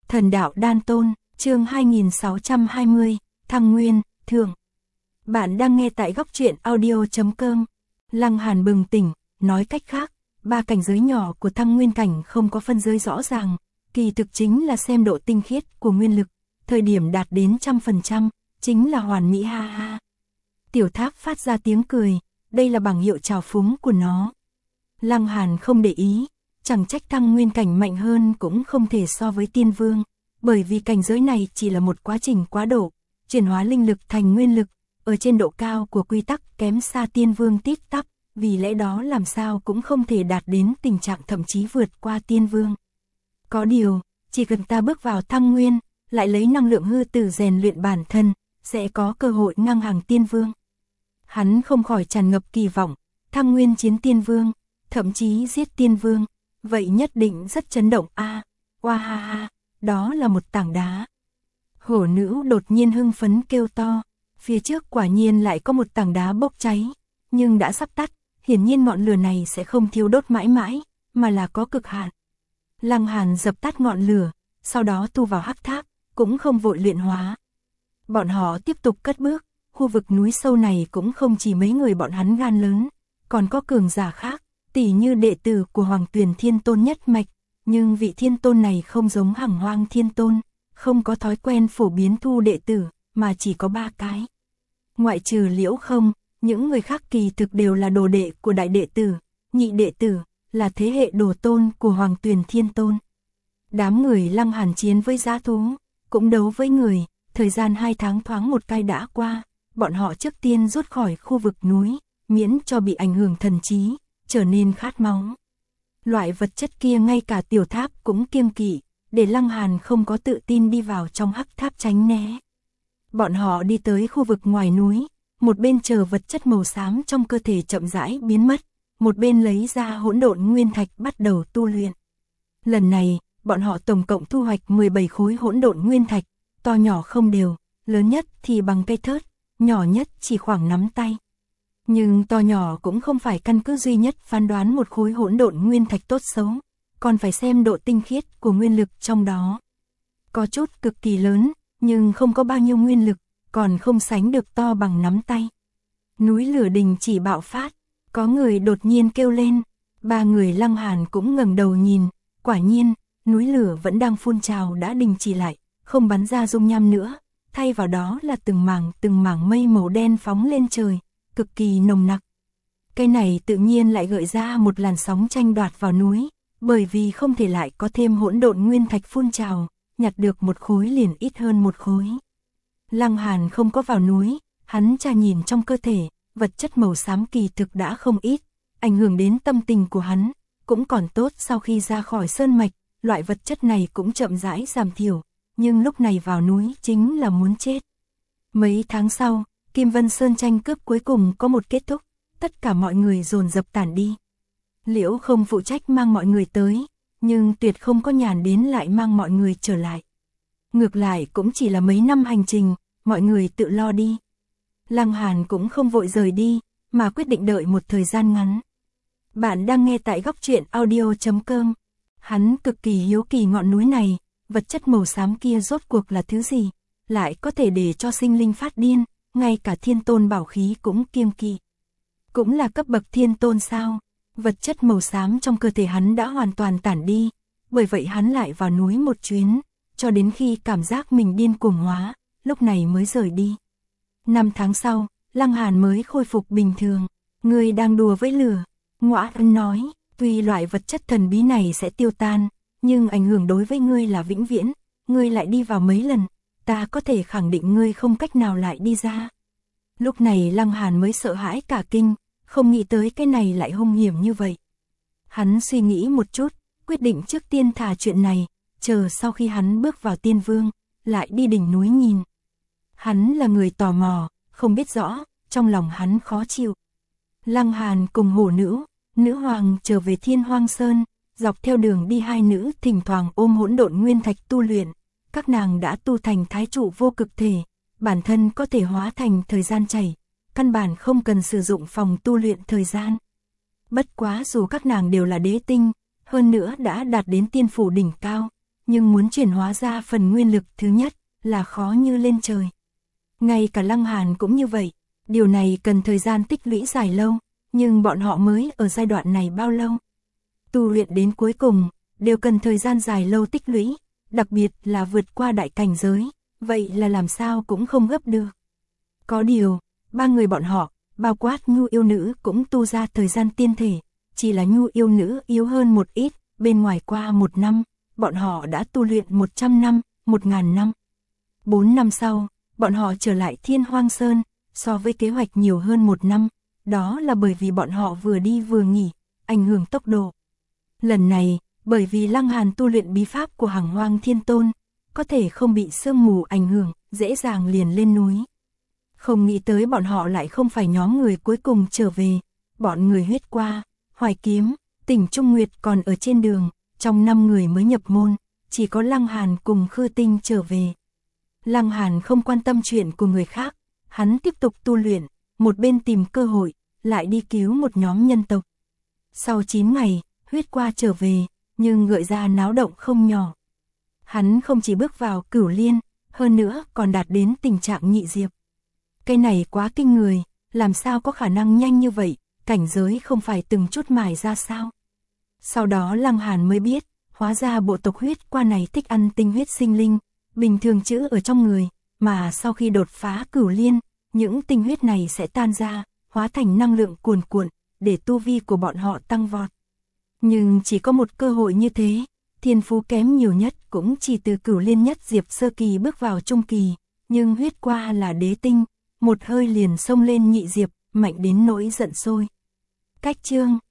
Thần đạo đan tôn, chương 2620, Thăng Nguyên, Thượng. Bạn đang nghe tại góc truyện audio.com. Lăng Hàn bừng tỉnh, nói cách khác, ba cảnh giới nhỏ của Thăng Nguyên cảnh không có phân giới rõ ràng, kỳ thực chính là xem độ tinh khiết của nguyên lực, thời điểm đạt đến 100%, chính là hoàn mỹ ha ha. Tiểu Tháp phát ra tiếng cười, đây là bảng hiệu trào phúng của nó. Lăng Hàn không để ý, chẳng trách Thăng Nguyên cảnh mạnh hơn cũng không thể so với Tiên Vương, bởi vì cảnh giới này chỉ là một quá trình quá độ, chuyển hóa linh lực thành nguyên lực, ở trên độ cao của quy tắc kém xa Tiên Vương tít tắp, vì lẽ đó làm sao cũng không thể đạt đến tình trạng thậm chí vượt qua Tiên Vương. Có điều, chỉ cần ta bước vào Thăng Nguyên, lại lấy năng lượng hư tử rèn luyện bản thân, sẽ có cơ hội ngang hàng Tiên Vương. Hắn không khỏi tràn ngập kỳ vọng, Thăng Nguyên chiến Tiên Vương, thậm chí giết Tiên Vương, vậy nhất định rất chấn động a. Oa ha ha, đó là một tảng đá. Hổ nữ đột nhiên hưng phấn kêu to, phía trước quả nhiên lại có một tảng đá bốc cháy, nhưng đã sắp tắt, hiển nhiên ngọn lửa này sẽ không thiêu đốt mãi mãi, mà là có cực hạn. Lăng Hàn dập tắt ngọn lửa, sau đó tu vào hắc tháp, cũng không vội luyện hóa. Bọn họ tiếp tục cất bước, khu vực núi sâu này cũng không chỉ mấy người bọn hắn gan lớn, còn có cường giả khác, tỉ như đệ tử của Hoàng Tuyền Thiên Tôn nhất mạch, nhưng vị Thiên Tôn này không giống Hằng Hoang Thiên Tôn, không có thói quen phổ biến thu đệ tử, mà chỉ có 3 cái. Ngoại trừ Liễu Không, những người khác kỳ thực đều là đồ đệ của đại đệ tử, nhị đệ tử, là thế hệ đồ tôn của Hoàng Tuyền Thiên Tôn. Đám người Lăng Hàn chiến với dã thú, cũng đấu với người, thời gian 2 tháng thoáng một cái đã qua, bọn họ trước tiên rút khỏi khu vực núi, miễn cho bị ảnh hưởng thần trí, trở nên khát máu. Loại vật chất kia ngay cả Tiểu Tháp cũng kiêng kỵ, để Lăng Hàn không có tự tin đi vào trong hắc tháp tránh né. Bọn họ đi tới khu vực ngoài núi, một bên chờ vật chất màu xám trong cơ thể chậm rãi biến mất, một bên lấy ra hỗn độn nguyên thạch bắt đầu tu luyện. Lần này, bọn họ tổng cộng thu hoạch 17 khối hỗn độn nguyên thạch, to nhỏ không đều, lớn nhất thì bằng cây thớt, nhỏ nhất chỉ khoảng nắm tay. Nhưng to nhỏ cũng không phải căn cứ duy nhất phán đoán một khối hỗn độn nguyên thạch tốt xấu, còn phải xem độ tinh khiết của nguyên lực trong đó. Có chút cực kỳ lớn, nhưng không có bao nhiêu nguyên lực, còn không sánh được to bằng nắm tay. Núi lửa đình chỉ bạo phát, có người đột nhiên kêu lên, 3 người Lăng Hàn cũng ngẩng đầu nhìn, quả nhiên, núi lửa vẫn đang phun trào đã đình chỉ lại, không bắn ra dung nham nữa, thay vào đó là từng mảng mây màu đen phóng lên trời, cực kỳ nồng nặc. Cái này tự nhiên lại gợi ra một làn sóng tranh đoạt vào núi, bởi vì không thể lại có thêm hỗn độn nguyên thạch phun trào, nhặt được một khối liền ít hơn một khối. Lăng Hàn không có vào núi, hắn tra nhìn trong cơ thể, vật chất màu xám kỳ thực đã không ít, ảnh hưởng đến tâm tình của hắn, cũng còn tốt sau khi ra khỏi sơn mạch, loại vật chất này cũng chậm rãi giảm thiểu, nhưng lúc này vào núi chính là muốn chết. Mấy tháng sau, Kim Vân Sơn tranh cướp cuối cùng có một kết thúc, tất cả mọi người dồn dập tản đi. Liễu Không phụ trách mang mọi người tới, nhưng tuyệt không có nhàn đến lại mang mọi người trở lại. Ngược lại cũng chỉ là mấy năm hành trình, mọi người tự lo đi. Lăng Hàn cũng không vội rời đi, mà quyết định đợi một thời gian ngắn. Bạn đang nghe tại góc truyện audio.com. Hắn cực kỳ hiếu kỳ ngọn núi này, vật chất màu xám kia rốt cuộc là thứ gì, lại có thể để cho sinh linh phát điên, ngay cả Thiên Tôn bảo khí cũng kiêng kỵ. Cũng là cấp bậc Thiên Tôn sao? Vật chất màu xám trong cơ thể hắn đã hoàn toàn tản đi, bởi vậy hắn lại vào núi một chuyến, cho đến khi cảm giác mình điên cuồng hóa, lúc này mới rời đi. 5 tháng sau, Lăng Hàn mới khôi phục bình thường. Ngươi đang đùa với lửa, Ngõa Ân nói, tuy loại vật chất thần bí này sẽ tiêu tan, nhưng ảnh hưởng đối với ngươi là vĩnh viễn, ngươi lại đi vào mấy lần, ta có thể khẳng định ngươi không cách nào lại đi ra. Lúc này Lăng Hàn mới sợ hãi cả kinh, không nghĩ tới cái này lại hung hiểm như vậy. Hắn suy nghĩ một chút, quyết định trước tiên thả chuyện này, chờ sau khi hắn bước vào Tiên Vương, lại đi đỉnh núi nhìn. Hắn là người tò mò, không biết rõ, trong lòng hắn khó chịu. Lăng Hàn cùng hổ nữ, nữ hoàng trở về Thiên Hoang Sơn, dọc theo đường đi hai nữ thỉnh thoảng ôm hỗn độn nguyên thạch tu luyện. Các nàng đã tu thành thái trụ vô cực thể, bản thân có thể hóa thành thời gian chảy, căn bản không cần sử dụng phòng tu luyện thời gian. Bất quá dù các nàng đều là đế tinh, hơn nữa đã đạt đến tiên phủ đỉnh cao, nhưng muốn chuyển hóa ra phần nguyên lực thứ nhất là khó như lên trời. Ngay cả Lăng Hàn cũng như vậy, điều này cần thời gian tích lũy dài lâu, nhưng bọn họ mới ở giai đoạn này bao lâu? Tu luyện đến cuối cùng, đều cần thời gian dài lâu tích lũy, đặc biệt là vượt qua đại cảnh giới, vậy là làm sao cũng không gấp được. Có điều, ba người bọn họ, bao quát Nhu yêu nữ cũng tu ra thời gian tiên thể, chỉ là Nhu yêu nữ yếu hơn một ít, bên ngoài qua 1 năm, bọn họ đã tu luyện 100 năm, 1000 năm. 4 năm sau, bọn họ trở lại Thiên Hoang Sơn, so với kế hoạch nhiều hơn 1 năm, đó là bởi vì bọn họ vừa đi vừa nghỉ, ảnh hưởng tốc độ. Lần này, bởi vì Lăng Hàn tu luyện bí pháp của Hằng Hoang Thiên Tôn, có thể không bị sương mù ảnh hưởng, dễ dàng liền lên núi. Không nghĩ tới bọn họ lại không phải nhóm người cuối cùng trở về, bọn người Huyết Qua, Hoài Kiếm, Tỉnh Trung Nguyệt còn ở trên đường, trong 5 người mới nhập môn, chỉ có Lăng Hàn cùng Khư Tinh trở về. Lăng Hàn không quan tâm chuyện của người khác, hắn tiếp tục tu luyện, một bên tìm cơ hội, lại đi cứu một nhóm nhân tộc. Sau 9 ngày, Huyết Qua trở về, nhưng gợi ra náo động không nhỏ. Hắn không chỉ bước vào Cửu Liên, hơn nữa còn đạt đến tình trạng nhị diệp. Cái này quá kinh người, làm sao có khả năng nhanh như vậy, cảnh giới không phải từng chút mài ra sao. Sau đó Lăng Hàn mới biết, hóa ra bộ tộc Huyết Qua này thích ăn tinh huyết sinh linh, bình thường trữ ở trong người, mà sau khi đột phá Cửu Liên, những tinh huyết này sẽ tan ra, hóa thành năng lượng cuồn cuộn, để tu vi của bọn họ tăng vọt. Nhưng chỉ có một cơ hội như thế, thiên phú kém nhiều nhất cũng chỉ từ Cửu Liên nhất diệp sơ kỳ bước vào trung kỳ, nhưng Huyết Qua là đế tinh, một hơi liền xông lên nhị diệp, mạnh đến nỗi giận sôi. Cách chương